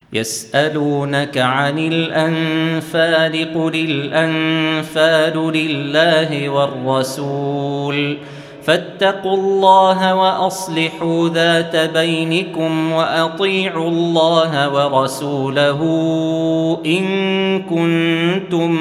يسألونك عن الأنفال قل الأنفال لله والرسول فاتقوا الله وأصلحوا ذات بينكم وأطيعوا الله ورسوله إن كنتم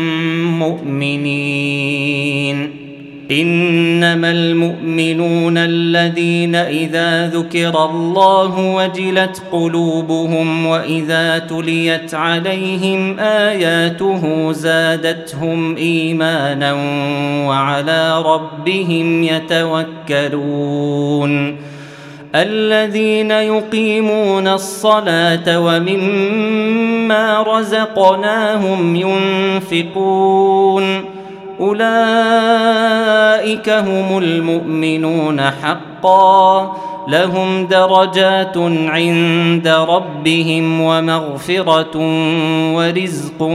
مؤمنين. إنما المؤمنون الذين إذا ذكر الله وجلت قلوبهم وإذا تليت عليهم آياته زادتهم إيمانا وعلى ربهم يتوكلون. الذين يقيمون الصلاة ومما رزقناهم ينفقون أولئك هم المؤمنون حقا لهم درجات عند ربهم ومغفرة ورزق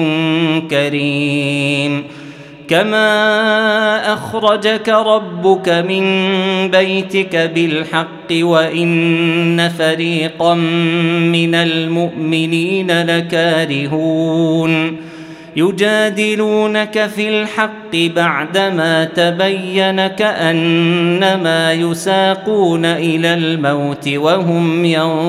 كريم. كما أخرجك ربك من بيتك بالحق وإن فريقا من المؤمنين لكارهون يجادلونك في الحق بعدما تبين كأنما يساقون إلى الموت وهم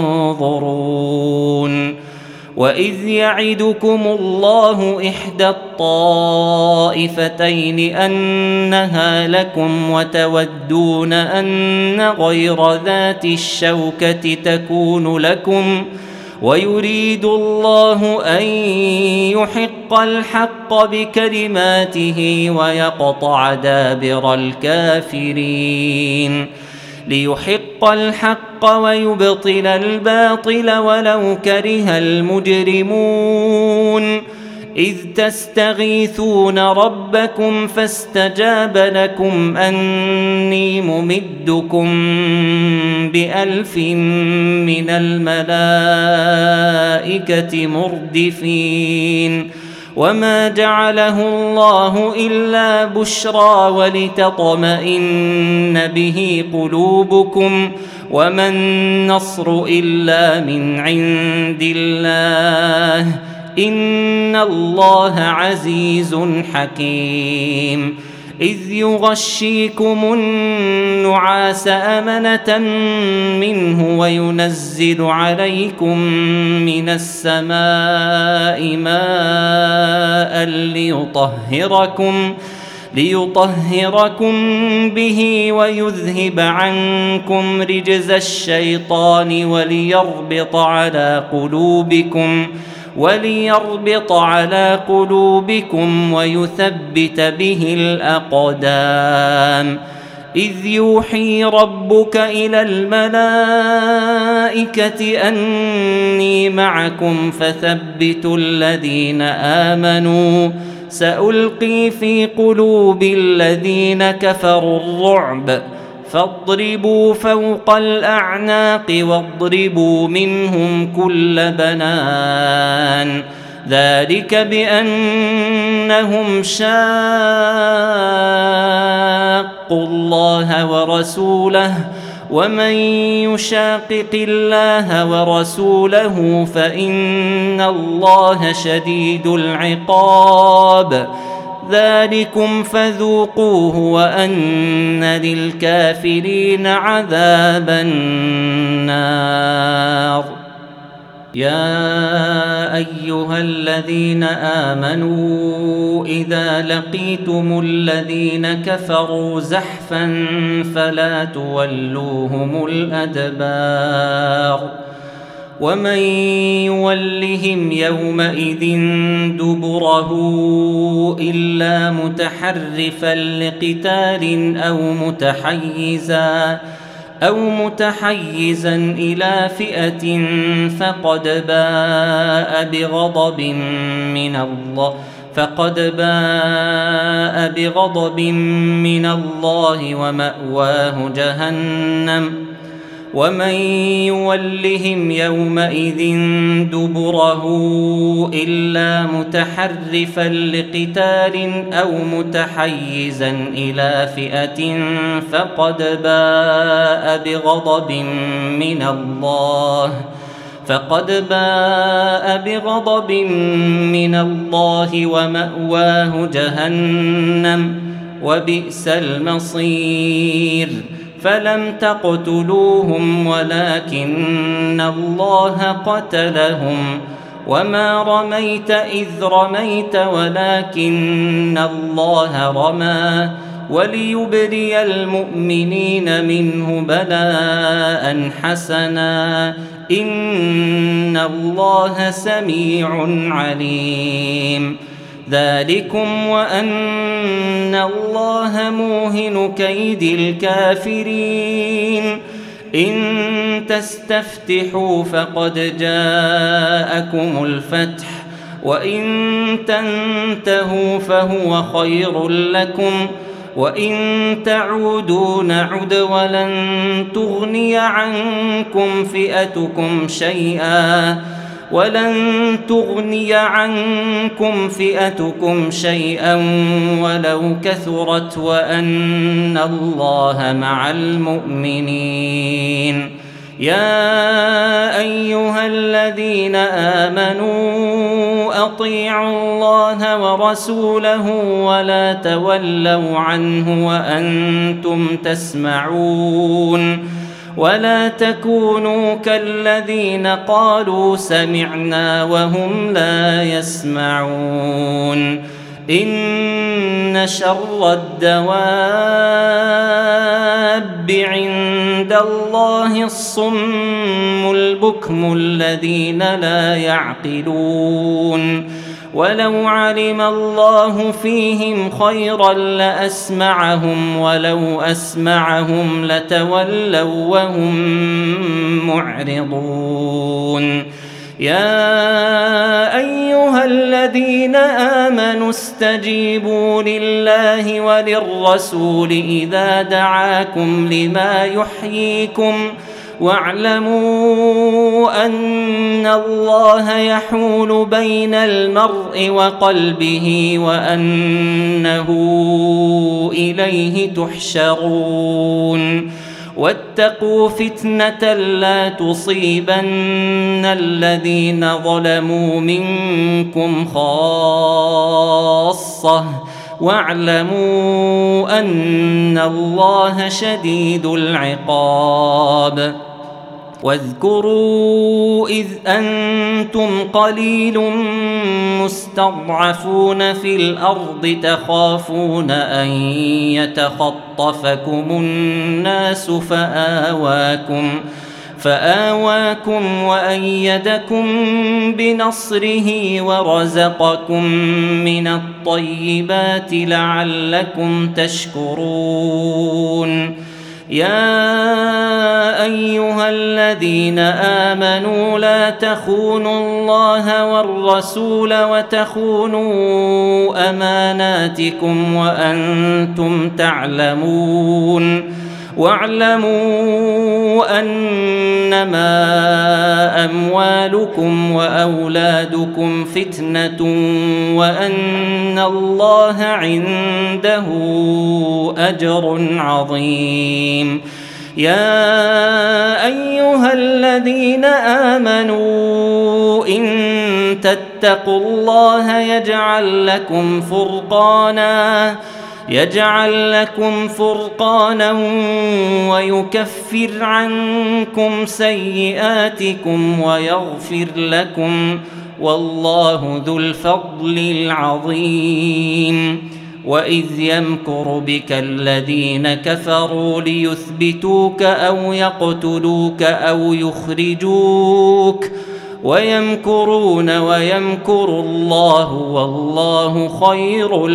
ينظرون. وإذ يعدكم الله إحدى الطائفتين أنها لكم وتودون أن غير ذات الشوكة تكون لكم ويريد الله أن يحق الحق بكلماته ويقطع دابر الكافرين ليحق الحق ويبطل الباطل ولو كره المجرمون. إذ تستغيثون ربكم فاستجاب لكم أني ممدكم ب1000 من الملائكة مردفين. وما جعله الله إلا بشرى ولتطمئن به قلوبكم وما النصر إلا من عند الله إن الله عزيز حكيم. إذ يغشيكم النعاس أمنة منه وينزل عليكم من السماء ماء ليطهركم به ويذهب عنكم رجز الشيطان وليربط على قلوبكم ويثبت به الأقدام. إذ يوحي ربك إلى الملائكة أني معكم فثبتوا الذين آمنوا سألقي في قلوب الذين كفروا الرعب فاضربوا فوق الأعناق واضربوا منهم كل بنان. ذلك بأنهم شاقوا الله ورسوله ومن يشاقق الله ورسوله فإن الله شديد العقاب. ذلكم فذوقوه وأن للكافرين عذاب النار. يا أيها الذين آمنوا إذا لقيتم الذين كفروا زحفا فلا تولوهم الأدبار ومن يولهم يومئذ دبره إلا متحرفا لقتال أو متحيزا إلى فئة فقد باء بغضب من الله ومأواه جهنم ومن يولهم يومئذ دبره إلا متحرفا لقتال أو متحيزا إلى فئة فقد باء فقد باء بغضب من الله ومأواه جهنم وبئس المصير فلم تقتلوهم ولكن الله قتلهم وما رميت إذ رميت ولكن الله رمى وليبري المؤمنين منه بلاء حسنا إن الله سميع عليم ذلكم وأن الله موهن كيد الكافرين إن تستفتحوا فقد جاءكم الفتح وإن تنتهوا فهو خير لكم وإن تعودوا نعد ولن تغني عنكم فئتكم شيئا ولو كثرت وأن الله مع المؤمنين يا أيها الذين آمنوا أطيعوا الله ورسوله ولا تولوا عنه وأنتم تسمعون ولا تكونوا كالذين قالوا سمعنا وهم لا يسمعون إن شر الدواب عند الله الصم البكم الذين لا يعقلون ولو علم الله فيهم خيرا لأسمعهم ولو أسمعهم لتولوا وهم معرضون يا أيها الذين آمنوا استجيبوا لله وللرسول إذا دعاكم لما يحييكم واعلموا أن الله يحول بين المرء وقلبه وأنه إليه تحشرون واتقوا فتنة لا تصيبن الذين ظلموا منكم خاصة واعلموا أن الله شديد العقاب واذكروا إذ أنتم قليل مستضعفون في الأرض تخافون أن يتخطفكم الناس فآواكم وأيدكم بنصره ورزقكم من الطيبات لعلكم تشكرون يا أيها الذين آمنوا لا تخونوا الله والرسول وتخونوا أماناتكم وأنتم تعلمون واعلموا أنما أموالكم وأولادكم فتنة وأن الله عنده أجر عظيم يا أيها الذين آمنوا إن تتقوا الله يجعل لكم فرقانا ويكفر عنكم سيئاتكم ويغفر لكم والله ذو الفضل العظيم وإذ يمكر بك الذين كفروا ليثبتوك أو يقتلوك أو يخرجوك ويمكرون ويمكر الله والله خير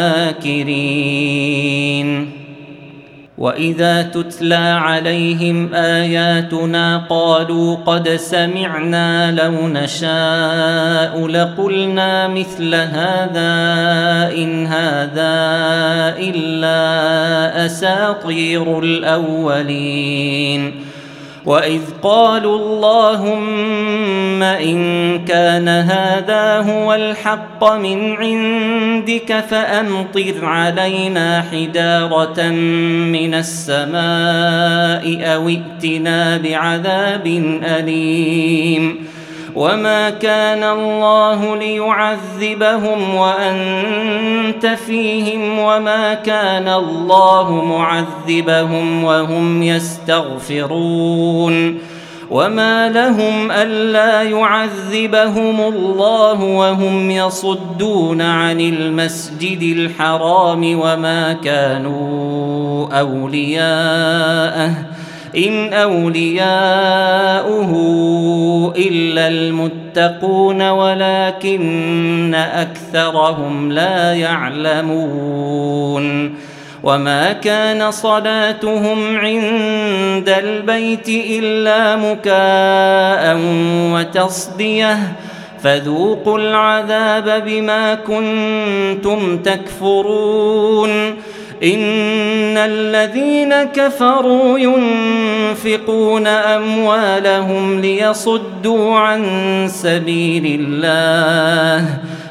الماكرين وإذا تتلى عليهم آياتنا قالوا قد سمعنا لو نشاء لقلنا مثل هذا إن هذا إلا أساطير الأولين وإذ قالوا اللهم إن كان هذا هو الحق من عندك فأمطر علينا حجارة من السماء أو ائتنا بعذاب أليم وما كان الله ليعذبهم وأنت فيهم وما كان الله معذبهم وهم يستغفرون وما لهم ألا يعذبهم الله وهم يصدون عن المسجد الحرام وما كانوا أولياءه إن أولياؤه إلا المتقون ولكن أكثرهم لا يعلمون وما كان صلاتهم عند البيت إلا مكاء وتصدية فذوقوا العذاب بما كنتم تكفرون إن الذين كفروا ينفقون أموالهم ليصدوا عن سبيل الله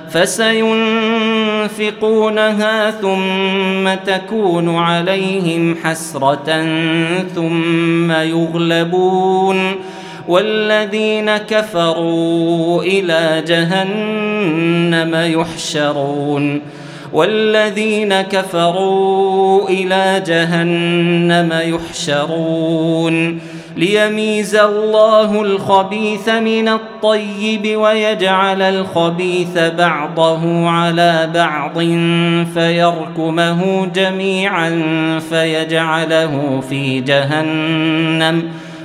فسينفقونها ثم تكون عليهم حسرة ثم يغلبون والذين كفروا إلى جهنم يحشرون والذين كفروا إلى جهنم يحشرون ليميز الله الخبيث من الطيب ويجعل الخبيث بعضه على بعض فيركمه جميعا فيجعله في جهنم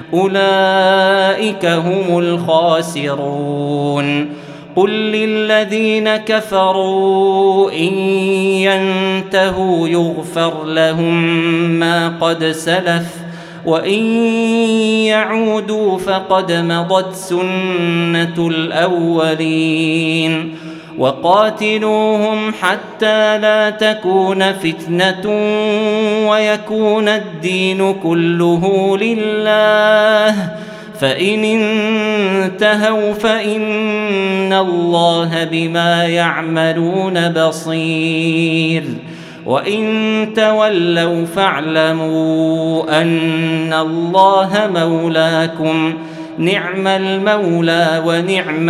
أولئك هم الخاسرون قل للذين كفروا إن ينتهوا يغفر لهم ما قد سلف وإن يعودوا فقد مضت سنة الأولين وقاتلوهم حتى لا تكون فتنة ويكون الدين كله لله فإن انتهوا فإن الله بما يعملون بصير وإن تولوا فاعلموا أن الله مولاكم نعم المولى ونعم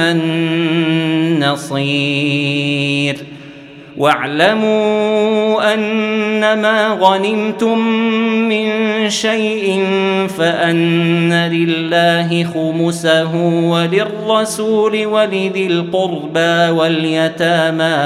النصير واعلموا أنما غنمتم من شيء فأن لله خمسه وللرسول ولذي القربى واليتامى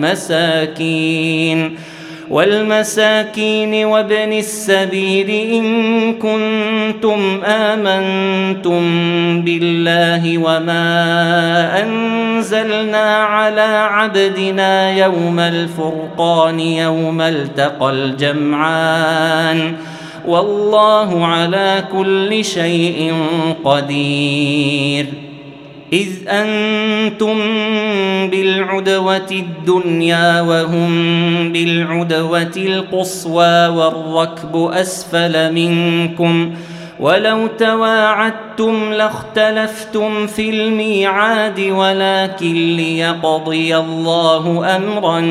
والمساكين وابن السبيل إن كنتم آمنتم بالله وما أنزلنا على عبدنا يوم الفرقان يوم التقى الجمعان والله على كل شيء قدير إذ أنتم بالعدوة الدنيا وهم بالعدوة القصوى والركب أسفل منكم ولو تواعدتم لاختلفتم في الميعاد ولكن ليقضي الله أمرا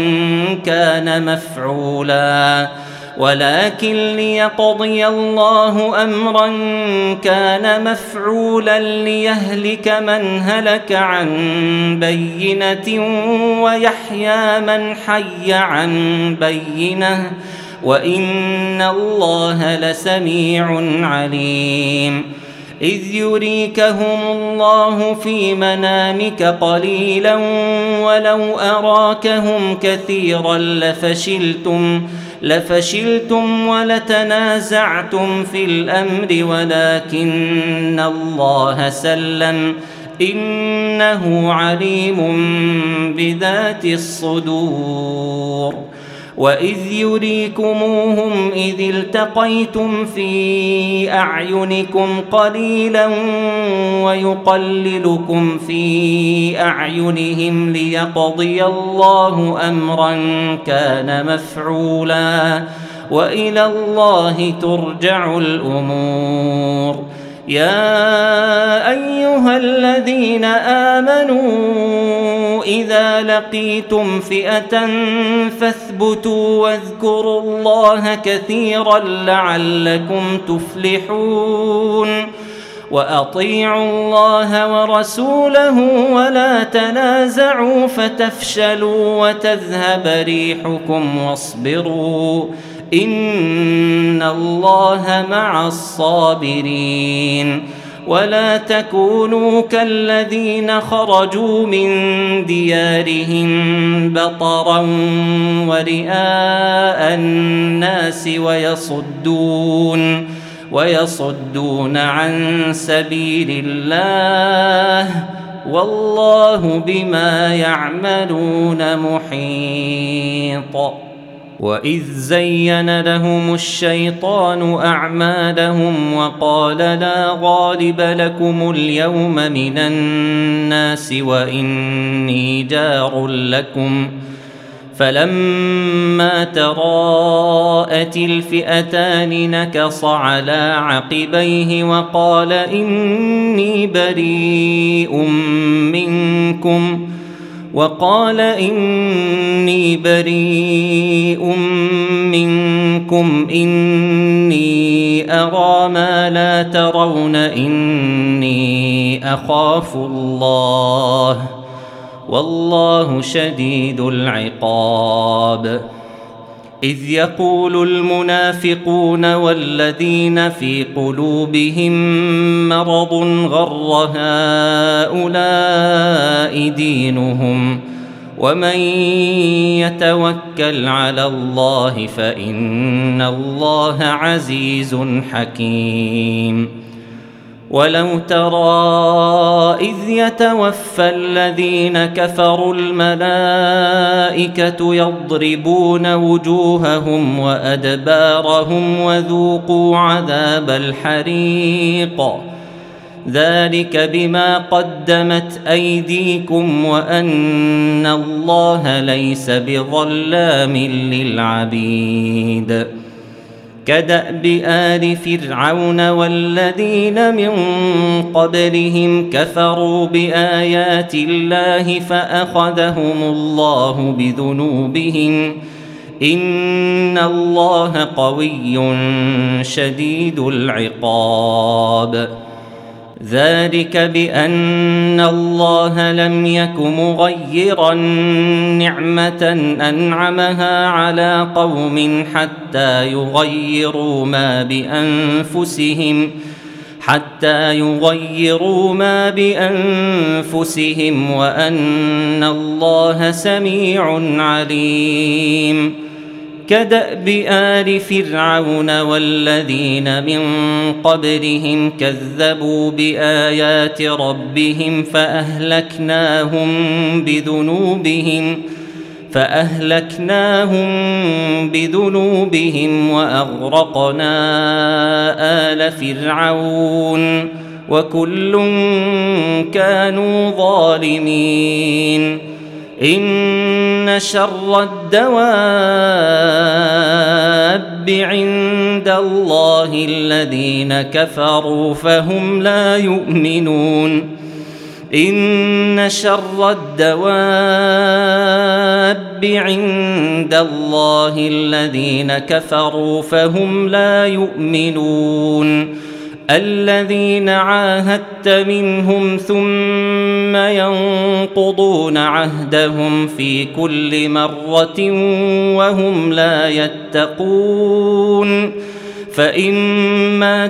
كان مفعولا ليهلك من هلك عن بينة ويحيى من حي عن بينة وإن الله لسميع عليم إذ يريكهم الله في منامك قليلا ولو أراكهم كثيرا لفشلتم ولتنازعتم في الأمر ولكن الله سلم إنه عليم بذات الصدور وإذ يريكموهم إذ التقيتم في أعينكم قليلا ويقللكم في أعينهم ليقضي الله أمرا كان مفعولا وإلى الله ترجع الأمور يا أيها الذين آمنوا إذا لقيتم فئة فاثبتوا واذكروا الله كثيرا لعلكم تفلحون وأطيعوا الله ورسوله ولا تنازعوا فتفشلوا وتذهب ريحكم واصبروا إن الله مع الصابرين ولا تكونوا كالذين خرجوا من ديارهم بطرا ورئاء الناس ويصدون عن سبيل الله والله بما يعملون محيط. وإذ زين لهم الشيطان أعمالهم وقال لا غالب لكم اليوم من الناس وإني جار لكم فلما تراءت الفئتان نكص على عقبيه وقال إني بريء منكم إني أرى ما لا ترون إني أخاف الله والله شديد العقاب. إذ يقول المنافقون والذين في قلوبهم مرض غر هؤلاء دينهم ومن يتوكل على الله فإن الله عزيز حكيم. ولو ترى إذ يتوفى الذين كفروا الملائكة يضربون وجوههم وأدبارهم وذوقوا عذاب الحريق ذلك بما قدمت أيديكم وأن الله ليس بظلام للعبيد. كدأب آل فرعون والذين من قبلهم كفروا بآيات الله فأخذهم الله بذنوبهم إن الله قوي شديد العقاب. ذلك بأن الله لم يك مغيرا نعمة أنعمها على قوم حتى يغيروا ما بأنفسهم وأن الله سميع عليم. كدأب آل فرعون والذين من قبلهم كذبوا بآيات ربهم فأهلكناهم بذنوبهم وأغرقنا آل فرعون وكل كانوا ظالمين. إن شر الدواب عند الله الذين كفروا فهم لا يؤمنون. إن شر الدواب عند الله الذين كفروا فهم لا يؤمنون. الذين عاهدت منهم ثم ينقضون عهدهم في كل مرة وهم لا يتقون. فإما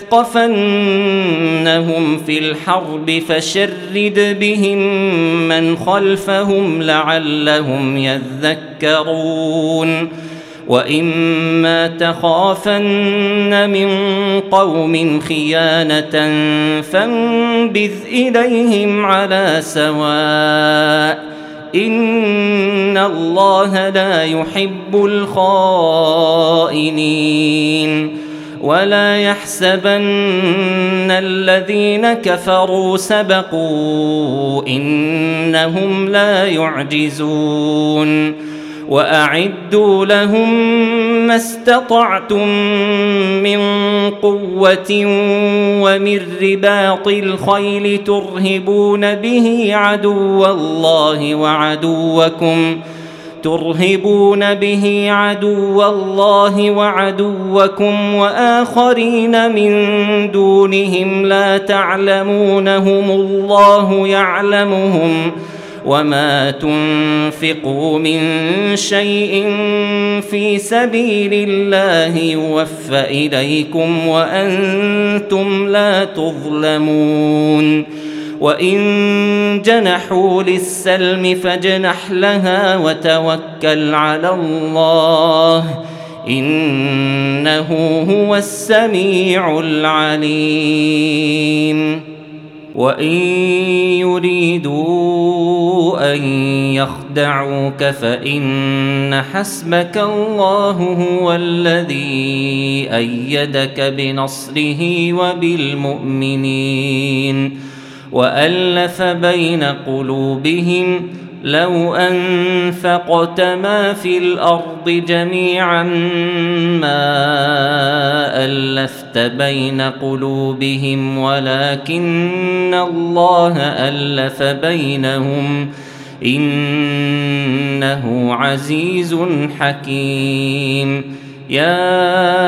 تثقفنهم في الحرب فشرد بهم من خلفهم لعلهم يذكرون. وإما تخافن من قوم خيانة فانبذ إليهم على سواء إن الله لا يحب الخائنين. ولا يحسبن الذين كفروا سبقوا إنهم لا يعجزون. وأعدوا لهم ما استطعتم من قوة ومن رباط الخيل ترهبون به عدو الله وعدوكم وآخرين من دونهم لا تعلمونهم الله يعلمهم وما تنفقوا من شيء في سبيل الله يوفى إليكم وأنتم لا تظلمون وإن جنحوا للسلم فاجنح لها وتوكل على الله إنه هو السميع العليم وإن يريدوا أن يخدعوك فإن حسبك الله هو الذي أيدك بنصره وبالمؤمنين وألف بين قلوبهم لو أنفقت ما في الأرض جميعا ما ألفت بين قلوبهم ولكن الله ألف بينهم إنه عزيز حكيم يا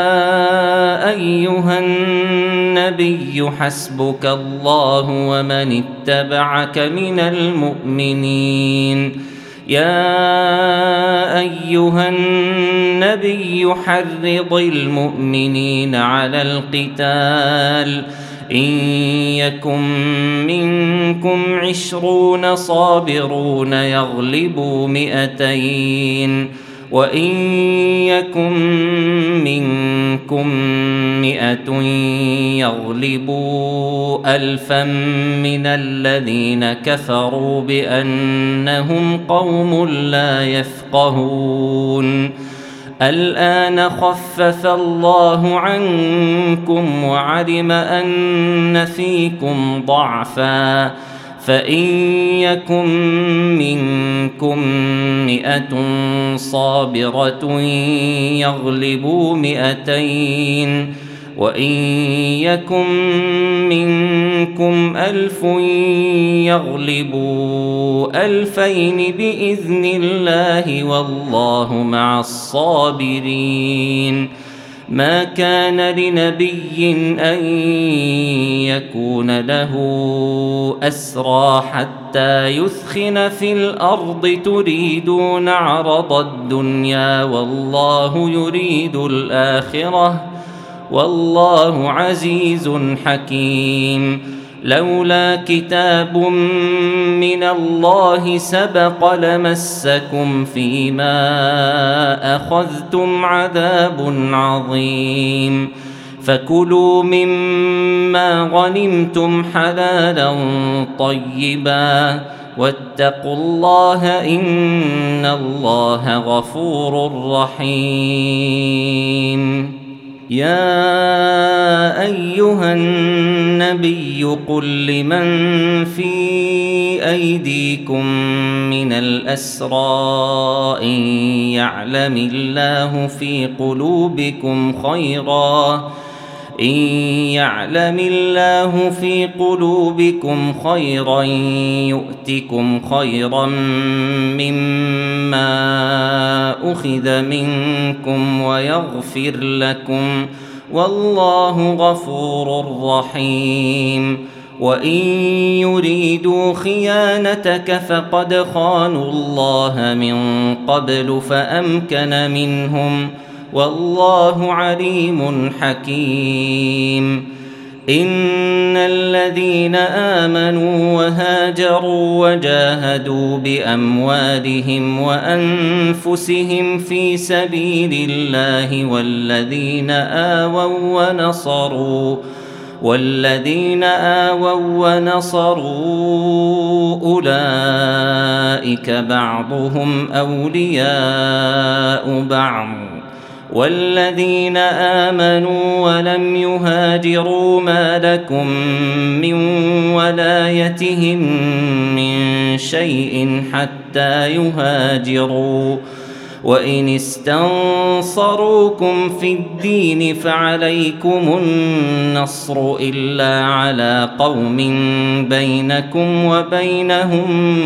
أيها النبي حسبك الله ومن اتبعك من المؤمنين يا أيها النبي حرض المؤمنين على القتال إن يكن منكم 20 صابرون يغلبوا 200 وإن يكن منكم 100 يغلبوا 1000 من الذين كفروا بأنهم قوم لا يفقهون الآن خفف الله عنكم وعلم أن فيكم ضعفا فإن يكن منكم 100 صابرة يغلبوا 200 وإن يكن منكم 1000 يغلبوا 2000 بإذن الله والله مع الصابرين ما كان لنبي أن يكون له أسرى حتى يثخن في الأرض تريدون عرض الدنيا والله يريد الآخرة والله عزيز حكيم لولا كتاب من الله سبق لمسكم فيما أخذتم عذاب عظيم فكلوا مما غنمتم حلالا طيبا واتقوا الله إن الله غفور رحيم يا أيها النبي قل لمن في أيديكم من الأسرى إن يعلم الله في قلوبكم خيرا يؤتكم خيرا مما أخذ منكم ويغفر لكم والله غفور رحيم وإن يريدوا خيانتك فقد خانوا الله من قبل فأمكن منهم والله عليم حكيم إن الذين آمنوا وهاجروا وجاهدوا بأموالهم وأنفسهم في سبيل الله والذين آووا ونصروا أولئك بعضهم أولياء بعض والذين آمنوا ولم يهاجروا ما لكم من ولايتهم من شيء حتى يهاجروا وإن استنصروكم في الدين فعليكم النصر إلا على قوم بينكم وبينهم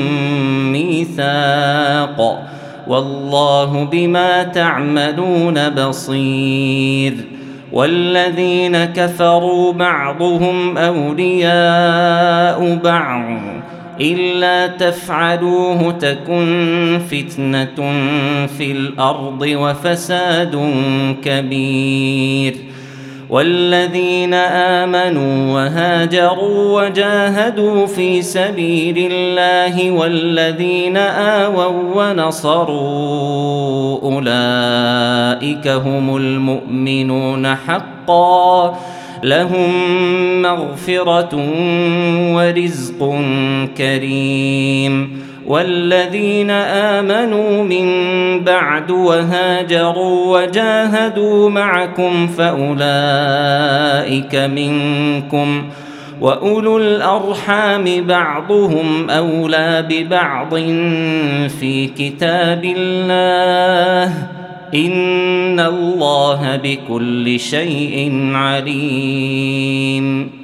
ميثاق والله بما تعملون بصير والذين كفروا بعضهم أولياء بعض إلا تفعلوه تكن فتنة في الأرض وفساد كبير والذين آمنوا وهاجروا وجاهدوا في سبيل الله والذين آووا ونصروا أولئك هم المؤمنون حقا لهم مغفرة ورزق كريم والذين آمنوا من بعد وهاجروا وجاهدوا معكم فأولئك منكم وأولو الأرحام بعضهم أولى ببعض في كتاب الله إن الله بكل شيء عليم